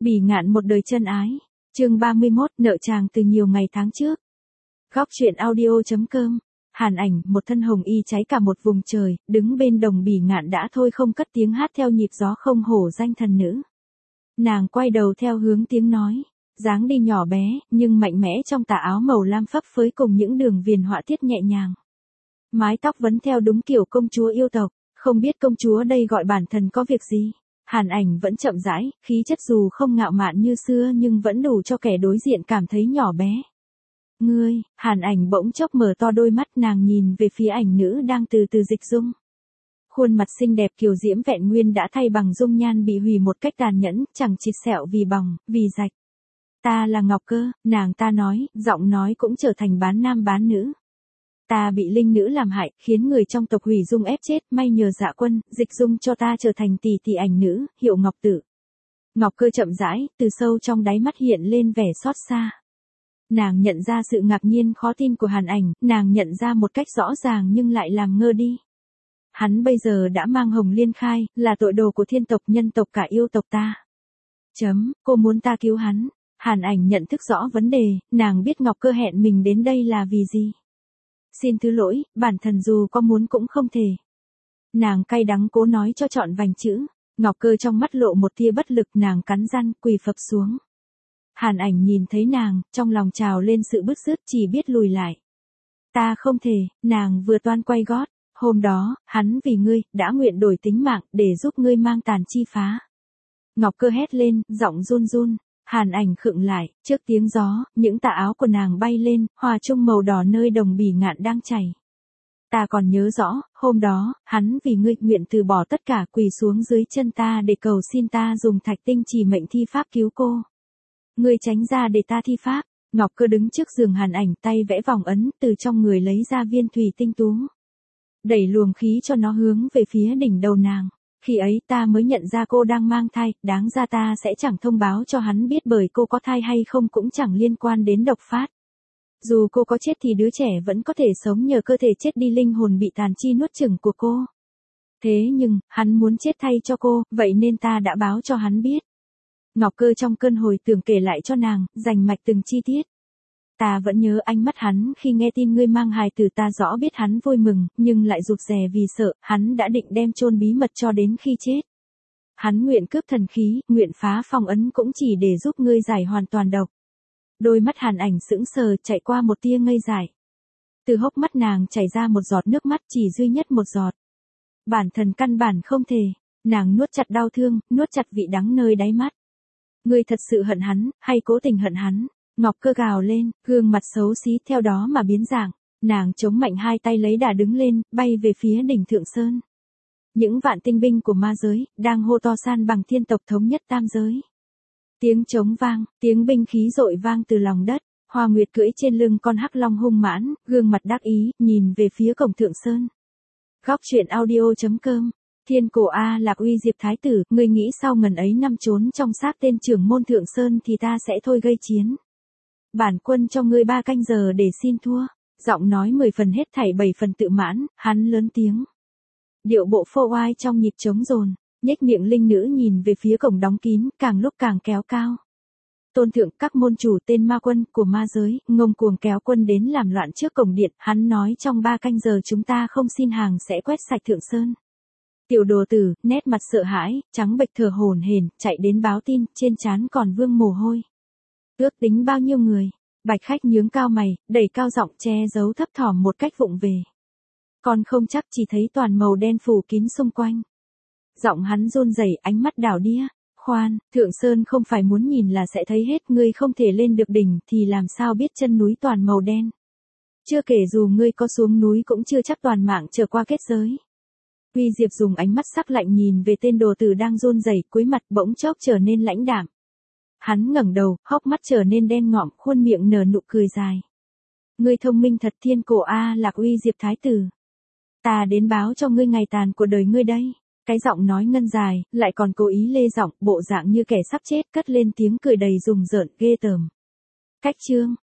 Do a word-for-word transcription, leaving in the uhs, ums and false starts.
Bỉ Ngạn một đời chân ái. Chương ba mươi mốt, nợ chàng từ nhiều ngày tháng trước. Góc truyện audio chấm com. Hàn Ảnh, một thân hồng y cháy cả một vùng trời, đứng bên đồng Bỉ Ngạn đã thôi không cất tiếng hát theo nhịp gió không hổ danh thần nữ. Nàng quay đầu theo hướng tiếng nói, dáng đi nhỏ bé, nhưng mạnh mẽ trong tà áo màu lam phấp phới cùng những đường viền họa tiết nhẹ nhàng. Mái tóc vấn theo đúng kiểu công chúa yêu tộc, không biết công chúa đây gọi bản thân có việc gì. Hàn Ảnh vẫn chậm rãi, khí chất dù không ngạo mạn như xưa nhưng vẫn đủ cho kẻ đối diện cảm thấy nhỏ bé. Ngươi, Hàn Ảnh bỗng chốc mở to đôi mắt, nàng nhìn về phía ảnh nữ đang từ từ dịch dung. Khuôn mặt xinh đẹp kiều diễm vẹn nguyên đã thay bằng dung nhan bị hủy một cách tàn nhẫn, chẳng chịt sẹo vì bỏng, vì rạch. Ta là Ngọc Cơ, nàng ta nói, giọng nói cũng trở thành bán nam bán nữ. Ta bị linh nữ làm hại, khiến người trong tộc hủy dung ép chết, may nhờ Dạ Quân, dịch dung cho ta trở thành tỷ tỷ ảnh nữ, hiệu Ngọc Tử. Ngọc Cơ chậm rãi, từ sâu trong đáy mắt hiện lên vẻ xót xa. Nàng nhận ra sự ngạc nhiên khó tin của Hàn Ảnh, nàng nhận ra một cách rõ ràng nhưng lại làm ngơ đi. Hắn bây giờ đã mang hồng liên khai, là tội đồ của thiên tộc, nhân tộc, cả yêu tộc ta. Chấm, cô muốn ta cứu hắn. Hàn Ảnh nhận thức rõ vấn đề, nàng biết Ngọc Cơ hẹn mình đến đây là vì gì. Xin thứ lỗi, bản thân dù có muốn cũng không thể. Nàng cay đắng cố nói cho trọn vành chữ. Ngọc Cơ trong mắt lộ một tia bất lực, nàng cắn răng, quỳ phập xuống. Hàn Ảnh nhìn thấy nàng, trong lòng trào lên sự bứt rứt, chỉ biết lùi lại. Ta không thể, nàng vừa toan quay gót. Hôm đó, hắn vì ngươi, đã nguyện đổi tính mạng, để giúp ngươi mang tàn chi phá. Ngọc Cơ hét lên, giọng run run. Hàn Ảnh khựng lại, trước tiếng gió, những tà áo của nàng bay lên, hòa chung màu đỏ nơi đồng Bỉ Ngạn đang chảy. Ta còn nhớ rõ, hôm đó, hắn vì ngươi nguyện từ bỏ tất cả, quỳ xuống dưới chân ta để cầu xin ta dùng thạch tinh chỉ mệnh thi pháp cứu cô. Ngươi tránh ra để ta thi pháp. Ngọc Cơ đứng trước giường Hàn Ảnh, tay vẽ vòng ấn, từ trong người lấy ra viên thủy tinh tú. Đẩy luồng khí cho nó hướng về phía đỉnh đầu nàng. Khi ấy ta mới nhận ra cô đang mang thai, đáng ra ta sẽ chẳng thông báo cho hắn biết, bởi cô có thai hay không cũng chẳng liên quan đến độc phát. Dù cô có chết thì đứa trẻ vẫn có thể sống nhờ cơ thể chết đi, linh hồn bị tàn chi nuốt chửng của cô. Thế nhưng, hắn muốn chết thay cho cô, vậy nên ta đã báo cho hắn biết. Ngọc Cơ trong cơn hồi tưởng kể lại cho nàng, rành mạch từng chi tiết. Ta vẫn nhớ ánh mắt hắn khi nghe tin ngươi mang hài tử, ta rõ biết hắn vui mừng, nhưng lại rụt rè vì sợ, hắn đã định đem chôn bí mật cho đến khi chết. Hắn nguyện cướp thần khí, nguyện phá phong ấn cũng chỉ để giúp ngươi giải hoàn toàn độc. Đôi mắt Hàn Ảnh sững sờ, chạy qua một tia ngây dại. Từ hốc mắt nàng chảy ra một giọt nước mắt, chỉ duy nhất một giọt. Bản thân căn bản không thể, nàng nuốt chặt đau thương, nuốt chặt vị đắng nơi đáy mắt. Ngươi thật sự hận hắn, hay cố tình hận hắn? Ngọc Cơ gào lên, gương mặt xấu xí theo đó mà biến dạng. Nàng chống mạnh hai tay lấy đà đứng lên, bay về phía đỉnh Thượng Sơn. Những vạn tinh binh của ma giới, đang hô to san bằng thiên tộc thống nhất tam giới. Tiếng trống vang, tiếng binh khí dội vang từ lòng đất. Hoa Nguyệt cưỡi trên lưng con hắc long hung mãn, gương mặt đắc ý, nhìn về phía cổng Thượng Sơn. Góc truyện audio chấm com. Thiên cổ A Lạc Uy Diệp Thái Tử, ngươi nghĩ sau ngần ấy năm trốn trong xác tên trưởng môn Thượng Sơn thì ta sẽ thôi gây chiến. Bản quân cho ngươi ba canh giờ để xin thua. Giọng nói mười phần hết thảy bảy phần tự mãn, hắn lớn tiếng. Điệu bộ phô oai trong nhịp trống dồn, nhếch miệng linh nữ nhìn về phía cổng đóng kín, càng lúc càng kéo cao. Tôn thượng các môn chủ tên ma quân của ma giới, ngông cuồng kéo quân đến làm loạn trước cổng điện, hắn nói trong ba canh giờ chúng ta không xin hàng sẽ quét sạch Thượng Sơn. Tiểu đồ tử, nét mặt sợ hãi, trắng bệch thở hổn hển, chạy đến báo tin, trên trán còn vương mồ hôi. Ước tính bao nhiêu người? Bạch Khách nhướng cao mày, đẩy cao giọng che giấu thấp thỏm một cách vụng về. Còn không chắc, chỉ thấy toàn màu đen phủ kín xung quanh. Giọng hắn run rẩy, ánh mắt đảo đĩa. Khoan, Thượng Sơn không phải muốn nhìn là sẽ thấy hết, ngươi không thể lên được đỉnh thì làm sao biết chân núi toàn màu đen. Chưa kể dù ngươi có xuống núi cũng chưa chắc toàn mạng trở qua kết giới. Uy Diệp dùng ánh mắt sắc lạnh nhìn về tên đồ tử đang run rẩy, cuối mặt bỗng chốc trở nên lãnh đạm. Hắn ngẩng đầu, hốc mắt trở nên đen ngòm, khuôn miệng nở nụ cười dài. Ngươi thông minh thật, thiên cổ A Lạc Uy Diệp Thái Tử. Ta đến báo cho ngươi ngày tàn của đời ngươi đây. Cái giọng nói ngân dài, lại còn cố ý lê giọng, bộ dạng như kẻ sắp chết, cất lên tiếng cười đầy rùng rợn, ghê tởm. Cách chương,